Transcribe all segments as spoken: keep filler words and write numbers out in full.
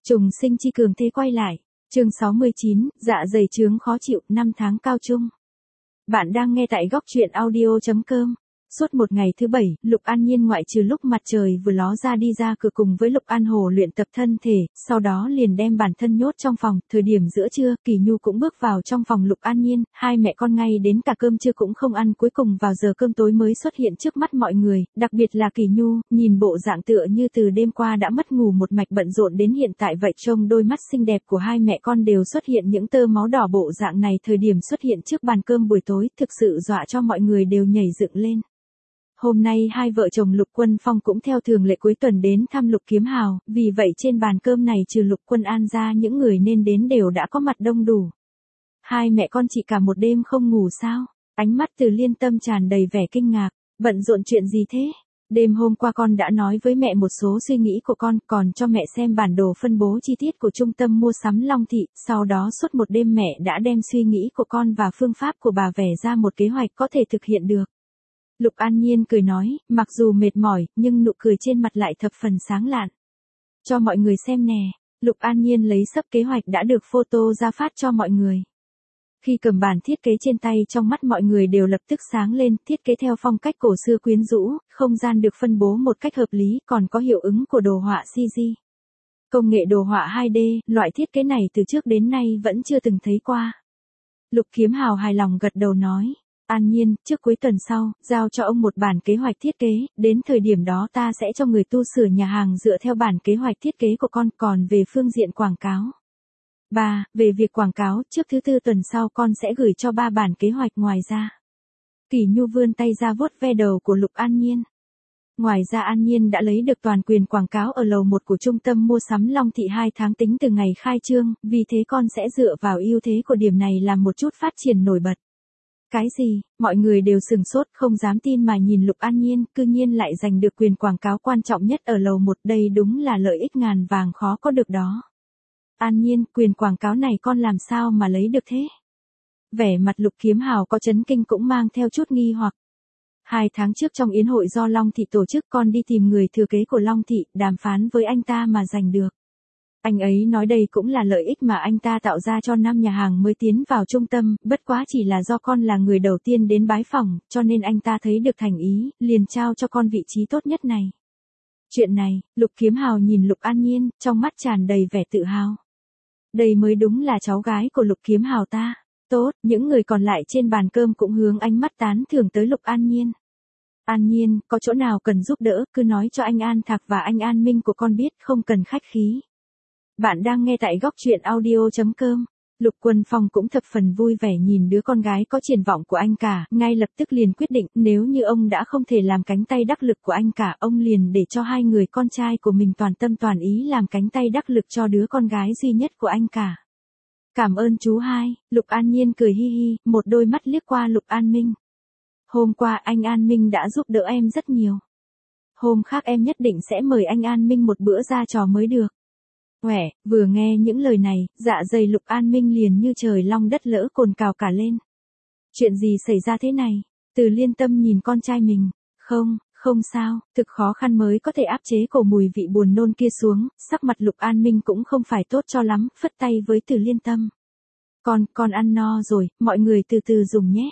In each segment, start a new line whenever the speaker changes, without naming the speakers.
Trùng sinh chi cường thế quay lại. Chương sáu mươi chín, dạ dày chướng khó chịu, năm tháng cao trung. Bạn đang nghe tại góc truyện audio chấm com. Suốt một ngày thứ bảy, Lục An Nhiên ngoại trừ lúc mặt trời vừa ló ra đi ra cửa cùng với Lục An Hồ luyện tập thân thể, sau đó liền đem bản thân nhốt trong phòng. Thời điểm giữa trưa, Kỳ Nhu cũng bước vào trong phòng Lục An Nhiên, hai mẹ con ngay đến cả cơm trưa cũng không ăn, cuối cùng vào giờ cơm tối mới xuất hiện trước mắt mọi người, đặc biệt là Kỳ Nhu, nhìn bộ dạng tựa như từ đêm qua đã mất ngủ một mạch bận rộn đến hiện tại vậy, trông đôi mắt xinh đẹp của hai mẹ con đều xuất hiện những tơ máu đỏ, bộ dạng này thời điểm xuất hiện trước bàn cơm buổi tối, thực sự dọa cho mọi người đều nhảy dựng lên. Hôm nay hai vợ chồng Lục Quân Phong cũng theo thường lệ cuối tuần đến thăm Lục Kiếm Hào, vì vậy trên bàn cơm này trừ Lục Quân An ra những người nên đến đều đã có mặt đông đủ. Hai mẹ con chị cả một đêm không ngủ sao? Ánh mắt Từ Liên Tâm tràn đầy vẻ kinh ngạc, bận rộn chuyện gì thế? Đêm hôm qua con đã nói với mẹ một số suy nghĩ của con, còn cho mẹ xem bản đồ phân bố chi tiết của trung tâm mua sắm Long Thị, sau đó suốt một đêm mẹ đã đem suy nghĩ của con và phương pháp của bà vẽ ra một kế hoạch có thể thực hiện được. Lục An Nhiên cười nói, mặc dù mệt mỏi, nhưng nụ cười trên mặt lại thập phần sáng lạn. Cho mọi người xem nè, Lục An Nhiên lấy sấp kế hoạch đã được photo ra phát cho mọi người. Khi cầm bản thiết kế trên tay, trong mắt mọi người đều lập tức sáng lên, thiết kế theo phong cách cổ xưa quyến rũ, không gian được phân bố một cách hợp lý, còn có hiệu ứng của đồ họa xê giê. Công nghệ đồ họa hai D, loại thiết kế này từ trước đến nay vẫn chưa từng thấy qua. Lục Kiếm Hào hài lòng gật đầu nói. An Nhiên, trước cuối tuần sau, giao cho ông một bản kế hoạch thiết kế, đến thời điểm đó ta sẽ cho người tu sửa nhà hàng dựa theo bản kế hoạch thiết kế của con, còn về phương diện quảng cáo. Ba, về việc quảng cáo, trước thứ tư tuần sau con sẽ gửi cho ba bản kế hoạch ngoài ra. Kỳ Nhu vươn tay ra vuốt ve đầu của Lục An Nhiên. Ngoài ra An Nhiên đã lấy được toàn quyền quảng cáo ở lầu một của trung tâm mua sắm Long Thị hai tháng tính từ ngày khai trương, vì thế con sẽ dựa vào ưu thế của điểm này làm một chút phát triển nổi bật. Cái gì? Mọi người đều sừng sốt, không dám tin mà nhìn Lục An Nhiên, cư nhiên lại giành được quyền quảng cáo quan trọng nhất ở lầu một, đây đúng là lợi ích ngàn vàng khó có được đó. An Nhiên, quyền quảng cáo này con làm sao mà lấy được thế? Vẻ mặt Lục Kiếm Hào có chấn kinh cũng mang theo chút nghi hoặc. Hai tháng trước trong yến hội do Long Thị tổ chức, con đi tìm người thừa kế của Long Thị, đàm phán với anh ta mà giành được. Anh ấy nói đây cũng là lợi ích mà anh ta tạo ra cho năm nhà hàng mới tiến vào trung tâm, bất quá chỉ là do con là người đầu tiên đến bái phỏng, cho nên anh ta thấy được thành ý, liền trao cho con vị trí tốt nhất này. Chuyện này, Lục Kiếm Hào nhìn Lục An Nhiên, trong mắt tràn đầy vẻ tự hào. Đây mới đúng là cháu gái của Lục Kiếm Hào ta. Tốt, những người còn lại trên bàn cơm cũng hướng ánh mắt tán thưởng tới Lục An Nhiên. An Nhiên, có chỗ nào cần giúp đỡ, cứ nói cho anh An Thạc và anh An Minh của con biết, không cần khách khí. Bạn đang nghe tại góc truyện audio chấm com. Lục Quân Phong cũng thập phần vui vẻ nhìn đứa con gái có triển vọng của anh cả, ngay lập tức liền quyết định, nếu như ông đã không thể làm cánh tay đắc lực của anh cả, ông liền để cho hai người con trai của mình toàn tâm toàn ý làm cánh tay đắc lực cho đứa con gái duy nhất của anh cả. Cảm ơn chú hai, Lục An Nhiên cười hi hi, một đôi mắt liếc qua Lục An Minh. Hôm qua anh An Minh đã giúp đỡ em rất nhiều. Hôm khác em nhất định sẽ mời anh An Minh một bữa ra trò mới được. Quẻ, vừa nghe những lời này, dạ dày Lục An Minh liền như trời long đất lỡ cồn cào cả lên. Chuyện gì xảy ra thế này? Từ Liên Tâm nhìn con trai mình. Không, không sao, thực khó khăn mới có thể áp chế cổ mùi vị buồn nôn kia xuống, sắc mặt Lục An Minh cũng không phải tốt cho lắm, phất tay với Từ Liên Tâm. Con, con ăn no rồi, mọi người từ từ dùng nhé.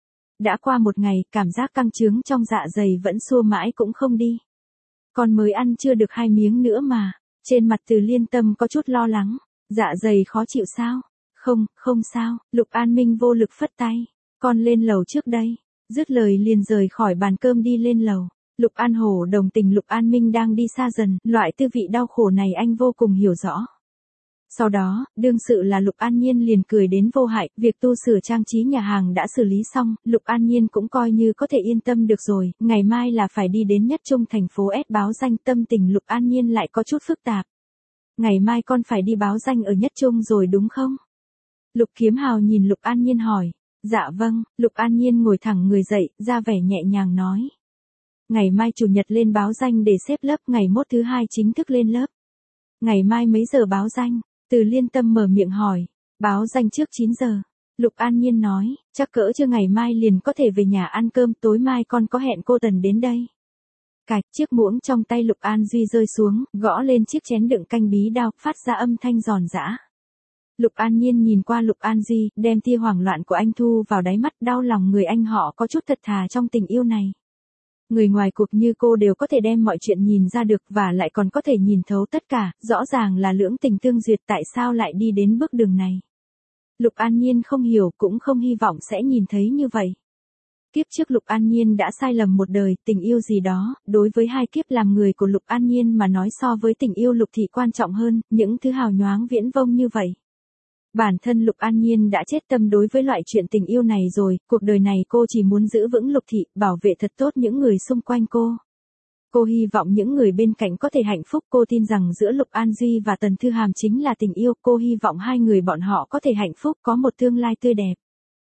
Đã qua một ngày, cảm giác căng trướng trong dạ dày vẫn xua mãi cũng không đi. Con mới ăn chưa được hai miếng nữa mà. Trên mặt Từ Liên Tâm có chút lo lắng. Dạ dày khó chịu sao? Không, không sao, Lục An Minh vô lực phất tay. Con lên lầu trước đây. Dứt lời liền rời khỏi bàn cơm đi lên lầu. Lục An Hổ đồng tình Lục An Minh đang đi xa dần, loại tư vị đau khổ này anh vô cùng hiểu rõ. Sau đó, đương sự là Lục An Nhiên liền cười đến vô hại, việc tu sửa trang trí nhà hàng đã xử lý xong, Lục An Nhiên cũng coi như có thể yên tâm được rồi, ngày mai là phải đi đến Nhất Trung thành phố S báo danh, tâm tình Lục An Nhiên lại có chút phức tạp. Ngày mai con phải đi báo danh ở Nhất Trung rồi đúng không? Lục Kiếm Hào nhìn Lục An Nhiên hỏi. Dạ vâng, Lục An Nhiên ngồi thẳng người dậy, ra vẻ nhẹ nhàng nói. Ngày mai chủ nhật lên báo danh để xếp lớp, ngày mốt thứ hai chính thức lên lớp. Ngày mai mấy giờ báo danh? Từ Liên Tâm mở miệng hỏi. Báo danh trước chín giờ. Lục An Nhiên nói, chắc cỡ chưa ngày mai liền có thể về nhà ăn cơm, tối mai con có hẹn cô Tần đến đây. Cạch, chiếc muỗng trong tay Lục An Duy rơi xuống, gõ lên chiếc chén đựng canh bí đao, phát ra âm thanh giòn giã. Lục An Nhiên nhìn qua Lục An Duy, đem tia hoảng loạn của anh thu vào đáy mắt, đau lòng người anh họ có chút thật thà trong tình yêu này. Người ngoài cuộc như cô đều có thể đem mọi chuyện nhìn ra được và lại còn có thể nhìn thấu tất cả, rõ ràng là lưỡng tình tương duyệt, tại sao lại đi đến bước đường này. Lục An Nhiên không hiểu, cũng không hy vọng sẽ nhìn thấy như vậy. Kiếp trước Lục An Nhiên đã sai lầm một đời, tình yêu gì đó, đối với hai kiếp làm người của Lục An Nhiên mà nói so với tình yêu Lục Thị quan trọng hơn, những thứ hào nhoáng viễn vông như vậy. Bản thân Lục An Nhiên đã chết tâm đối với loại chuyện tình yêu này rồi, cuộc đời này cô chỉ muốn giữ vững Lục Thị, bảo vệ thật tốt những người xung quanh cô. Cô hy vọng những người bên cạnh có thể hạnh phúc, cô tin rằng giữa Lục An Duy và Tần Thư Hàm chính là tình yêu, cô hy vọng hai người bọn họ có thể hạnh phúc, có một tương lai tươi đẹp.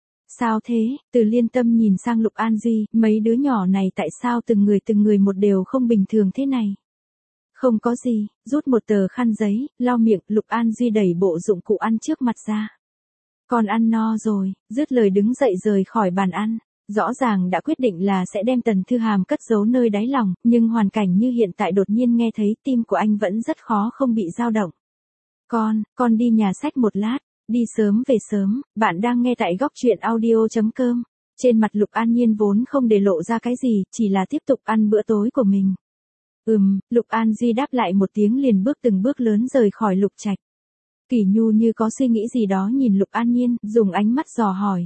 Sao thế? Từ Liên Tâm nhìn sang Lục An Duy, mấy đứa nhỏ này tại sao từng người từng người một đều không bình thường thế này? Không có gì, rút một tờ khăn giấy, lau miệng, Lục An Duy đẩy bộ dụng cụ ăn trước mặt ra. Con ăn no rồi, dứt lời đứng dậy rời khỏi bàn ăn. Rõ ràng đã quyết định là sẽ đem Tần Thư Hàm cất giấu nơi đáy lòng, nhưng hoàn cảnh như hiện tại đột nhiên nghe thấy tim của anh vẫn rất khó không bị dao động. Con, con đi nhà sách một lát, đi sớm về sớm, bạn đang nghe tại góc truyện audio chấm com. Trên mặt Lục An Nhiên vốn không để lộ ra cái gì, chỉ là tiếp tục ăn bữa tối của mình. Ừm, Lục An Duy đáp lại một tiếng liền bước từng bước lớn rời khỏi Lục Trạch. Kỷ Nhu như có suy nghĩ gì đó nhìn Lục An Nhiên, dùng ánh mắt dò hỏi.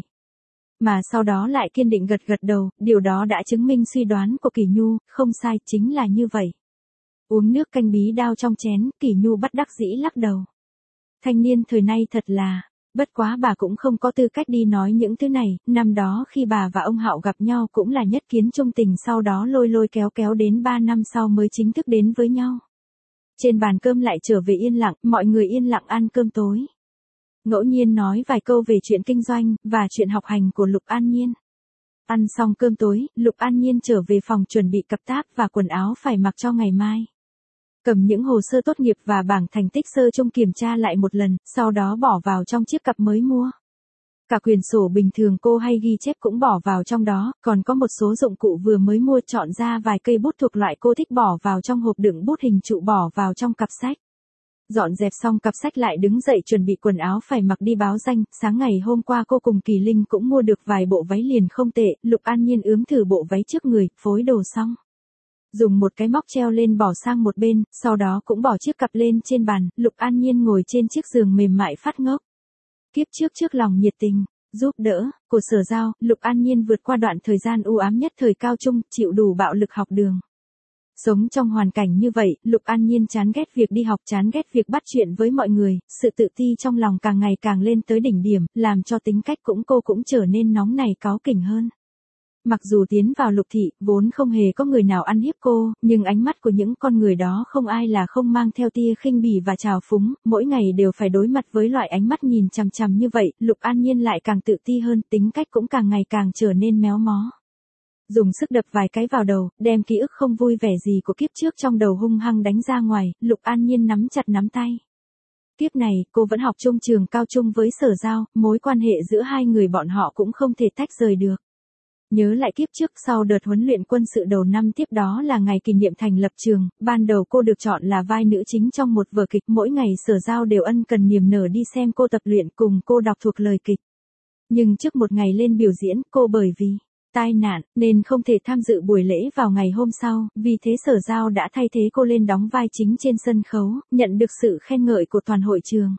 Mà sau đó lại kiên định gật gật đầu, điều đó đã chứng minh suy đoán của Kỷ Nhu, không sai, chính là như vậy. Uống nước canh bí đao trong chén, Kỷ Nhu bất đắc dĩ lắc đầu. Thanh niên thời nay thật là, bất quá bà cũng không có tư cách đi nói những thứ này, năm đó khi bà và ông Hạo gặp nhau cũng là nhất kiến trung tình, sau đó lôi lôi kéo kéo đến ba năm sau mới chính thức đến với nhau. Trên bàn cơm lại trở về yên lặng, mọi người yên lặng ăn cơm tối. Ngẫu nhiên nói vài câu về chuyện kinh doanh, và chuyện học hành của Lục An Nhiên. Ăn xong cơm tối, Lục An Nhiên trở về phòng chuẩn bị cặp táp và quần áo phải mặc cho ngày mai. Cầm những hồ sơ tốt nghiệp và bảng thành tích sơ chung kiểm tra lại một lần, sau đó bỏ vào trong chiếc cặp mới mua. Cả quyển sổ bình thường cô hay ghi chép cũng bỏ vào trong đó, còn có một số dụng cụ vừa mới mua, chọn ra vài cây bút thuộc loại cô thích bỏ vào trong hộp đựng bút hình trụ, bỏ vào trong cặp sách. Dọn dẹp xong cặp sách lại đứng dậy chuẩn bị quần áo phải mặc đi báo danh, sáng ngày hôm qua cô cùng Kỳ Linh cũng mua được vài bộ váy liền không tệ, Lục An Nhiên ướm thử bộ váy trước người, phối đồ xong. Dùng một cái móc treo lên bỏ sang một bên, sau đó cũng bỏ chiếc cặp lên trên bàn, Lục An Nhiên ngồi trên chiếc giường mềm mại phát ngốc. Kiếp trước trước lòng nhiệt tình, giúp đỡ, của Sở Giao, Lục An Nhiên vượt qua đoạn thời gian u ám nhất thời cao trung, chịu đủ bạo lực học đường. Sống trong hoàn cảnh như vậy, Lục An Nhiên chán ghét việc đi học, chán ghét việc bắt chuyện với mọi người, sự tự ti trong lòng càng ngày càng lên tới đỉnh điểm, làm cho tính cách cũng cô cũng trở nên nóng nảy cáu kỉnh hơn. Mặc dù tiến vào Lục Thị, vốn không hề có người nào ăn hiếp cô, nhưng ánh mắt của những con người đó không ai là không mang theo tia khinh bỉ và trào phúng, mỗi ngày đều phải đối mặt với loại ánh mắt nhìn chằm chằm như vậy, Lục An Nhiên lại càng tự ti hơn, tính cách cũng càng ngày càng trở nên méo mó. Dùng sức đập vài cái vào đầu, đem ký ức không vui vẻ gì của kiếp trước trong đầu hung hăng đánh ra ngoài, Lục An Nhiên nắm chặt nắm tay. Kiếp này, cô vẫn học chung trường cao trung với Sở Giao, mối quan hệ giữa hai người bọn họ cũng không thể tách rời được. Nhớ lại kiếp trước, sau đợt huấn luyện quân sự đầu năm tiếp đó là ngày kỷ niệm thành lập trường, ban đầu cô được chọn là vai nữ chính trong một vở kịch, mỗi ngày Sở Giao đều ân cần niềm nở đi xem cô tập luyện cùng cô đọc thuộc lời kịch. Nhưng trước một ngày lên biểu diễn, cô bởi vì tai nạn, nên không thể tham dự buổi lễ vào ngày hôm sau, vì thế Sở Giao đã thay thế cô lên đóng vai chính trên sân khấu, nhận được sự khen ngợi của toàn hội trường.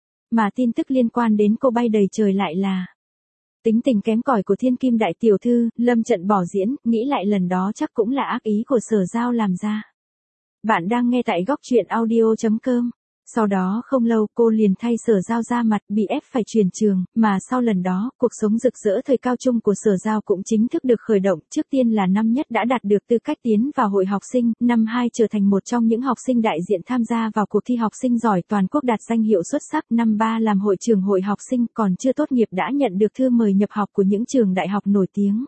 Mà tin tức liên quan đến cô bay đầy trời lại là tính tình kém cỏi của thiên kim đại tiểu thư, lâm trận bỏ diễn, nghĩ lại lần đó chắc cũng là ác ý của Sở Giao làm ra. Bạn đang nghe tại góc truyện audio chấm com. Sau đó không lâu cô liền thay Sở Giao ra mặt, bị ép phải chuyển trường, mà sau lần đó, cuộc sống rực rỡ thời cao trung của Sở Giao cũng chính thức được khởi động, trước tiên là năm nhất đã đạt được tư cách tiến vào hội học sinh, năm hai trở thành một trong những học sinh đại diện tham gia vào cuộc thi học sinh giỏi toàn quốc đạt danh hiệu xuất sắc, năm ba làm hội trưởng hội học sinh, còn chưa tốt nghiệp đã nhận được thư mời nhập học của những trường đại học nổi tiếng.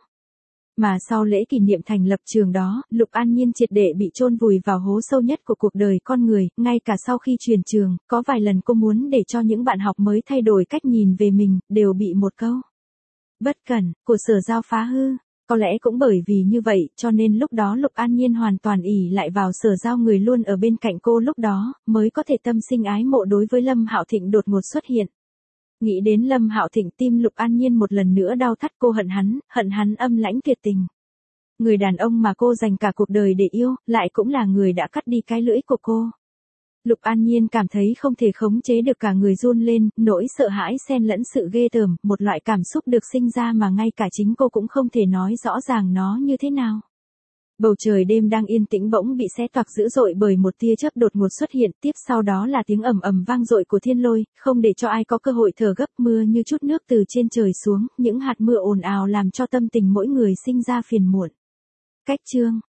Mà sau lễ kỷ niệm thành lập trường đó, Lục An Nhiên triệt để bị chôn vùi vào hố sâu nhất của cuộc đời con người, ngay cả sau khi chuyển trường, có vài lần cô muốn để cho những bạn học mới thay đổi cách nhìn về mình, đều bị một câu bất cẩn của Sở Giao phá hư. Có lẽ cũng bởi vì như vậy, cho nên lúc đó Lục An Nhiên hoàn toàn ỷ lại vào Sở Giao người luôn ở bên cạnh cô lúc đó, mới có thể tâm sinh ái mộ đối với Lâm Hạo Thịnh đột ngột xuất hiện. Nghĩ đến Lâm Hạo Thịnh, tim Lục An Nhiên một lần nữa đau thắt, cô hận hắn, hận hắn âm lãnh tuyệt tình. Người đàn ông mà cô dành cả cuộc đời để yêu, lại cũng là người đã cắt đi cái lưỡi của cô. Lục An Nhiên cảm thấy không thể khống chế được, cả người run lên, nỗi sợ hãi xen lẫn sự ghê tởm, một loại cảm xúc được sinh ra mà ngay cả chính cô cũng không thể nói rõ ràng nó như thế nào. Bầu trời đêm đang yên tĩnh bỗng bị xé toạc dữ dội bởi một tia chớp đột ngột xuất hiện, tiếp sau đó là tiếng ầm ầm vang dội của thiên lôi, không để cho ai có cơ hội thở gấp, mưa như chút nước từ trên trời xuống, những hạt mưa ồn ào làm cho tâm tình mỗi người sinh ra phiền muộn. Cách chương